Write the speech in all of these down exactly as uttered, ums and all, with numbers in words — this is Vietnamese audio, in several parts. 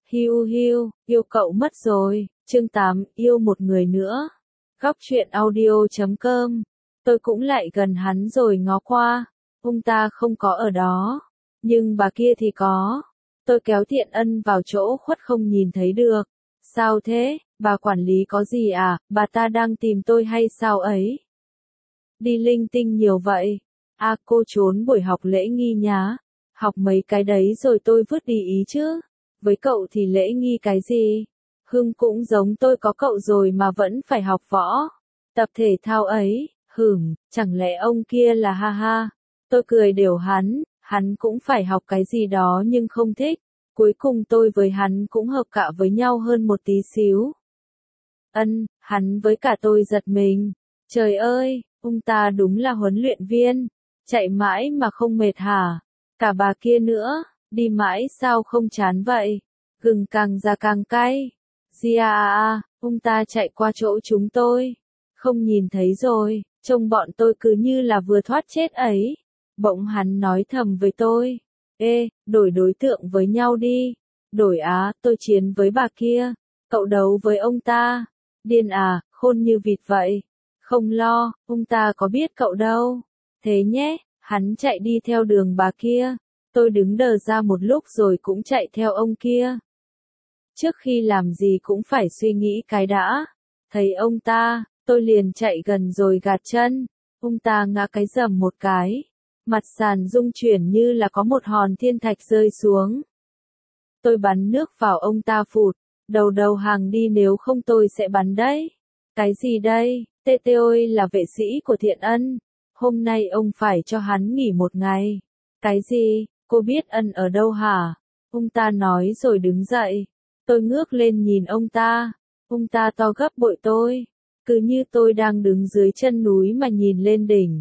Hiu hiu, yêu cậu mất rồi. Chương tám, yêu một người nữa. Góc truyện audio chấm com. Tôi cũng lại gần hắn rồi ngó qua. Ông ta không có ở đó. Nhưng bà kia thì có. Tôi kéo Thiện Ân vào chỗ khuất không nhìn thấy được. Sao thế, bà quản lý có gì à, bà ta đang tìm tôi hay sao ấy? Đi linh tinh nhiều vậy. À cô trốn buổi học lễ nghi nhá. Học mấy cái đấy rồi tôi vứt đi ý chứ. Với cậu thì lễ nghi cái gì? Hưng cũng giống tôi có cậu rồi mà vẫn phải học võ. Tập thể thao ấy, hửm, chẳng lẽ ông kia là ha ha. Tôi cười đều hắn, hắn cũng phải học cái gì đó nhưng không thích. Cuối cùng tôi với hắn cũng hợp cạ với nhau hơn một tí xíu. Ân, hắn với cả tôi giật mình. Trời ơi, ông ta đúng là huấn luyện viên. Chạy mãi mà không mệt hả? Cả bà kia nữa, đi mãi sao không chán vậy? Gừng càng già càng cay. Gia à à, ông ta chạy qua chỗ chúng tôi. Không nhìn thấy rồi, trông bọn tôi cứ như là vừa thoát chết ấy. Bỗng hắn nói thầm với tôi. Ê, đổi đối tượng với nhau đi. Đổi á, tôi chiến với bà kia. Cậu đấu với ông ta. Điên à, khôn như vịt vậy. Không lo, ông ta có biết cậu đâu. Thế nhé, hắn chạy đi theo đường bà kia. Tôi đứng đờ ra một lúc rồi cũng chạy theo ông kia. Trước khi làm gì cũng phải suy nghĩ cái đã. Thấy ông ta, tôi liền chạy gần rồi gạt chân. Ông ta ngã cái rầm một cái. Mặt sàn rung chuyển như là có một hòn thiên thạch rơi xuống. Tôi bắn nước vào ông ta phụt. Đầu đầu hàng đi nếu không tôi sẽ bắn đấy. Cái gì đây? Tê tê ôi là vệ sĩ của Thiện Ân. Hôm nay ông phải cho hắn nghỉ một ngày. Cái gì? Cô biết Ân ở đâu hả? Ông ta nói rồi đứng dậy. Tôi ngước lên nhìn ông ta. Ông ta to gấp bội tôi. Cứ như tôi đang đứng dưới chân núi mà nhìn lên đỉnh.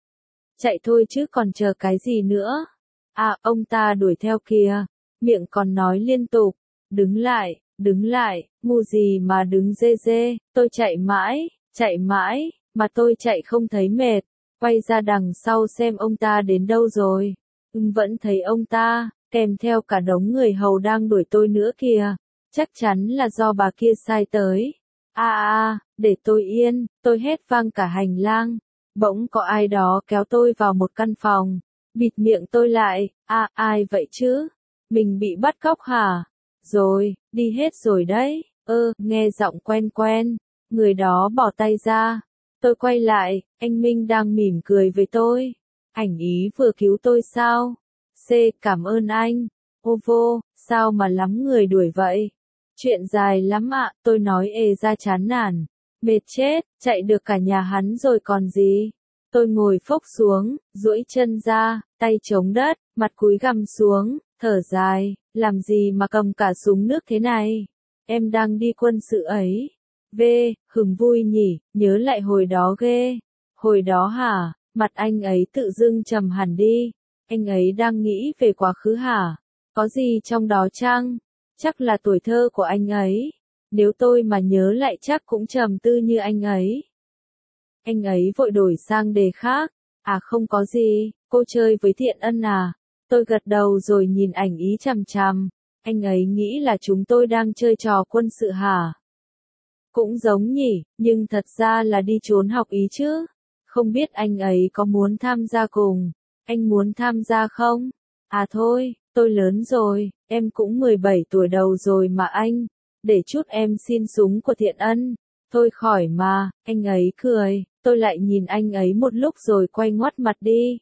Chạy thôi chứ còn chờ cái gì nữa? À, ông ta đuổi theo kìa. Miệng còn nói liên tục. Đứng lại, đứng lại, ngu gì mà đứng dê dê. Tôi chạy mãi, chạy mãi, mà tôi chạy không thấy mệt. Quay ra đằng sau xem ông ta đến đâu rồi. Ưng vẫn thấy ông ta, kèm theo cả đống người hầu đang đuổi tôi nữa kìa. Chắc chắn là do bà kia sai tới. À à, để tôi yên, tôi hét vang cả hành lang. Bỗng có ai đó kéo tôi vào một căn phòng. Bịt miệng tôi lại. À, ai vậy chứ? Mình bị bắt cóc hả? Rồi, đi hết rồi đấy. Ơ, nghe giọng quen quen. Người đó bỏ tay ra. Tôi quay lại, anh Minh đang mỉm cười với tôi. Ảnh ý vừa cứu tôi sao? C, cảm ơn anh. Ô vô, sao mà lắm người đuổi vậy? Chuyện dài lắm ạ, tôi nói ê ra chán nản. Mệt chết, chạy được cả nhà hắn rồi còn gì. Tôi ngồi phốc xuống, duỗi chân ra, tay chống đất, mặt cúi gằm xuống, thở dài, làm gì mà cầm cả súng nước thế này. Em đang đi quân sự ấy. V, hừng vui nhỉ, nhớ lại hồi đó ghê. Hồi đó hả, mặt anh ấy tự dưng trầm hẳn đi. Anh ấy đang nghĩ về quá khứ hả? Có gì trong đó chăng? Chắc là tuổi thơ của anh ấy. Nếu tôi mà nhớ lại chắc cũng trầm tư như anh ấy. Anh ấy vội đổi sang đề khác. À không có gì, cô chơi với Thiện Ân à? Tôi gật đầu rồi nhìn ảnh ý chằm chằm. Anh ấy nghĩ là chúng tôi đang chơi trò quân sự hả? Cũng giống nhỉ, nhưng thật ra là đi trốn học ý chứ. Không biết anh ấy có muốn tham gia cùng. Anh muốn tham gia không? À thôi, tôi lớn rồi, em cũng mười bảy tuổi đầu rồi mà anh. Để chút em xin súng của Thiện Ân. Thôi khỏi mà, anh ấy cười. Tôi lại nhìn anh ấy một lúc rồi quay ngoắt mặt đi.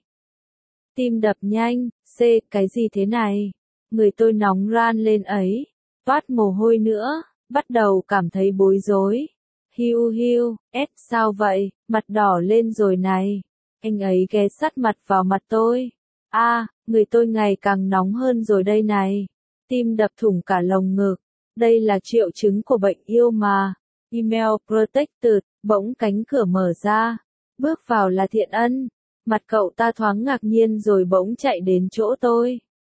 Tim đập nhanh. C, cái gì thế này? Người tôi nóng ran lên ấy. Toát mồ hôi nữa. Bắt đầu cảm thấy bối rối. Hiu hiu, S sao vậy, mặt đỏ lên rồi này. Anh ấy ghé sát mặt vào mặt tôi. A, à, người tôi ngày càng nóng hơn rồi đây này. Tim đập thủng cả lồng ngực. Đây là triệu chứng của bệnh yêu mà. Email protected, bỗng cánh cửa mở ra. Bước vào là Thiện Ân. Mặt cậu ta thoáng ngạc nhiên rồi bỗng chạy đến chỗ tôi.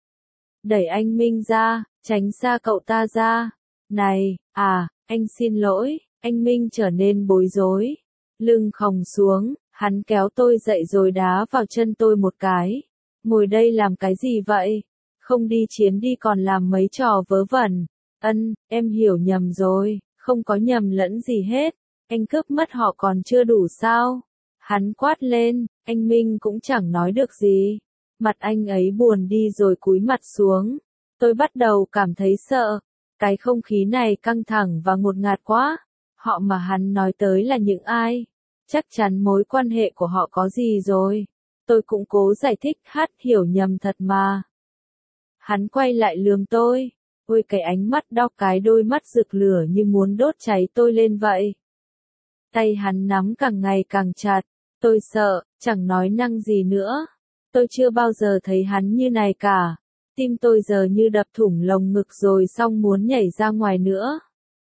Đẩy anh Minh ra, tránh xa cậu ta ra. Này, à, anh xin lỗi, anh Minh trở nên bối rối. Lưng khòng xuống, hắn kéo tôi dậy rồi đá vào chân tôi một cái. Ngồi đây làm cái gì vậy? Không đi chiến đi còn làm mấy trò vớ vẩn. Ân, em hiểu nhầm rồi, không có nhầm lẫn gì hết. Anh cướp mất họ còn chưa đủ sao? Hắn quát lên, anh Minh cũng chẳng nói được gì. Mặt anh ấy buồn đi rồi cúi mặt xuống. Tôi bắt đầu cảm thấy sợ. Cái không khí này căng thẳng và ngột ngạt quá. Họ mà hắn nói tới là những ai? Chắc chắn mối quan hệ của họ có gì rồi. Tôi cũng cố giải thích, hát hiểu nhầm thật mà. Hắn quay lại lườm tôi. Ôi cái ánh mắt đau, cái đôi mắt rực lửa như muốn đốt cháy tôi lên vậy. Tay hắn nắm càng ngày càng chặt. Tôi sợ, chẳng nói năng gì nữa. Tôi chưa bao giờ thấy hắn như này cả. Tim tôi giờ như đập thủng lồng ngực rồi xong muốn nhảy ra ngoài nữa.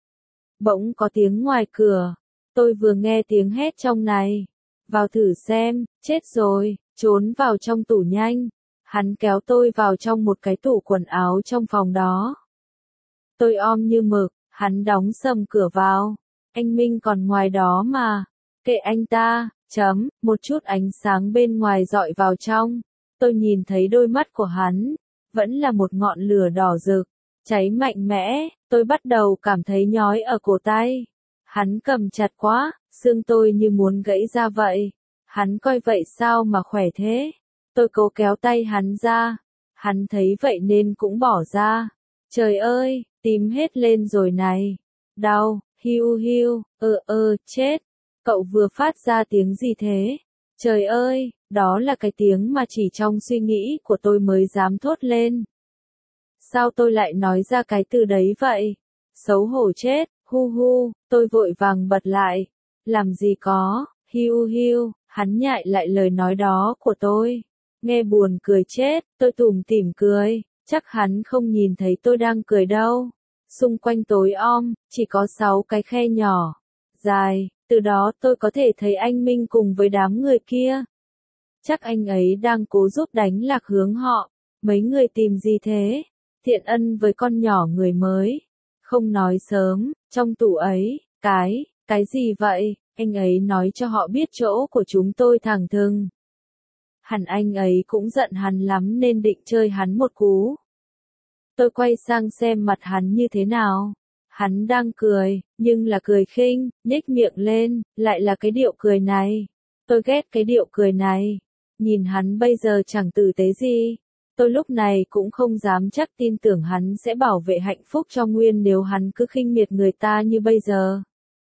Bỗng có tiếng ngoài cửa. Tôi vừa nghe tiếng hét trong này. Vào thử xem, chết rồi, trốn vào trong tủ nhanh. Hắn kéo tôi vào trong một cái tủ quần áo trong phòng đó. Tôi om như mực, hắn đóng sầm cửa vào. Anh Minh còn ngoài đó mà. Kệ anh ta, chấm, một chút ánh sáng bên ngoài dọi vào trong. Tôi nhìn thấy đôi mắt của hắn. Vẫn là một ngọn lửa đỏ rực. Cháy mạnh mẽ, tôi bắt đầu cảm thấy nhói ở cổ tay. Hắn cầm chặt quá, xương tôi như muốn gãy ra vậy. Hắn coi vậy sao mà khỏe thế? Tôi cố kéo tay hắn ra. Hắn thấy vậy nên cũng bỏ ra. Trời ơi, tím hết lên rồi này. Đau, hiu hiu, ơ ơ, chết. Cậu vừa phát ra tiếng gì thế? Trời ơi, đó là cái tiếng mà chỉ trong suy nghĩ của tôi mới dám thốt lên. Sao tôi lại nói ra cái từ đấy vậy? Xấu hổ chết, hu hu, tôi vội vàng bật lại. Làm gì có, hiu hiu, hắn nhại lại lời nói đó của tôi. Nghe buồn cười chết, tôi tủm tỉm cười, chắc hắn không nhìn thấy tôi đang cười đâu. Xung quanh tối om, chỉ có sáu cái khe nhỏ, dài, từ đó tôi có thể thấy anh Minh cùng với đám người kia. Chắc anh ấy đang cố giúp đánh lạc hướng họ. Mấy người tìm gì thế? Thiện Ân với con nhỏ người mới. Không nói sớm, trong tủ ấy, cái, cái gì vậy? Anh ấy nói cho họ biết chỗ của chúng tôi thẳng thừng. Hẳn anh ấy cũng giận hắn lắm nên định chơi hắn một cú. Tôi quay sang xem mặt hắn như thế nào. Hắn đang cười, nhưng là cười khinh, nhếch miệng lên, lại là cái điệu cười này. Tôi ghét cái điệu cười này. Nhìn hắn bây giờ chẳng tử tế gì. Tôi lúc này cũng không dám chắc tin tưởng hắn sẽ bảo vệ hạnh phúc cho Nguyên nếu hắn cứ khinh miệt người ta như bây giờ.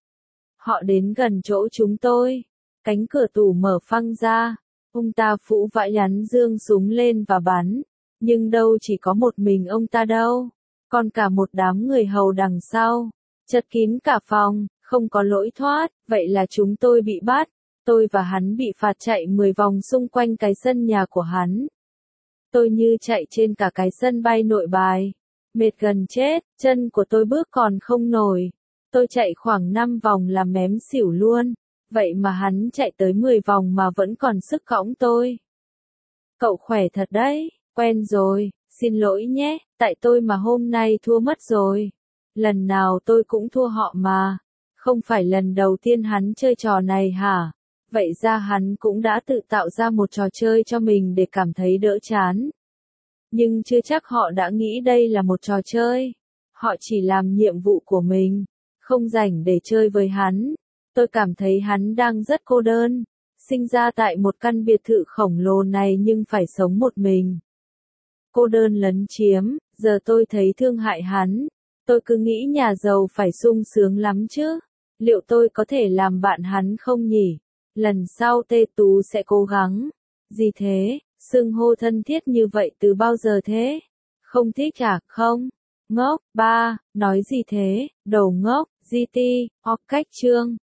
Họ đến gần chỗ chúng tôi. Cánh cửa tủ mở phăng ra. Ông ta phũ vãi nhắn dương súng lên và bắn. Nhưng đâu chỉ có một mình ông ta đâu. Còn cả một đám người hầu đằng sau. Chật kín cả phòng, không có lối thoát. Vậy là chúng tôi bị bắt. Tôi và hắn bị phạt chạy mười vòng xung quanh cái sân nhà của hắn. Tôi như chạy trên cả cái sân bay Nội Bài. Mệt gần chết, chân của tôi bước còn không nổi. Tôi chạy khoảng năm vòng là mém xỉu luôn. Vậy mà hắn chạy tới mười vòng mà vẫn còn sức cõng tôi. Cậu khỏe thật đấy, quen rồi, xin lỗi nhé, tại tôi mà hôm nay thua mất rồi. Lần nào tôi cũng thua họ mà. Không phải lần đầu tiên hắn chơi trò này hả? Vậy ra hắn cũng đã tự tạo ra một trò chơi cho mình để cảm thấy đỡ chán. Nhưng chưa chắc họ đã nghĩ đây là một trò chơi. Họ chỉ làm nhiệm vụ của mình, không rảnh để chơi với hắn. Tôi cảm thấy hắn đang rất cô đơn. Sinh ra tại một căn biệt thự khổng lồ này nhưng phải sống một mình. Cô đơn lấn chiếm, giờ tôi thấy thương hại hắn. Tôi cứ nghĩ nhà giàu phải sung sướng lắm chứ. Liệu tôi có thể làm bạn hắn không nhỉ? Lần sau Tê Tú sẽ cố gắng. Gì thế? Xưng hô thân thiết như vậy từ bao giờ thế? Không thích à? Không? Ngốc, ba, nói gì thế? Đầu ngốc, gi ti, hoặc cách chương.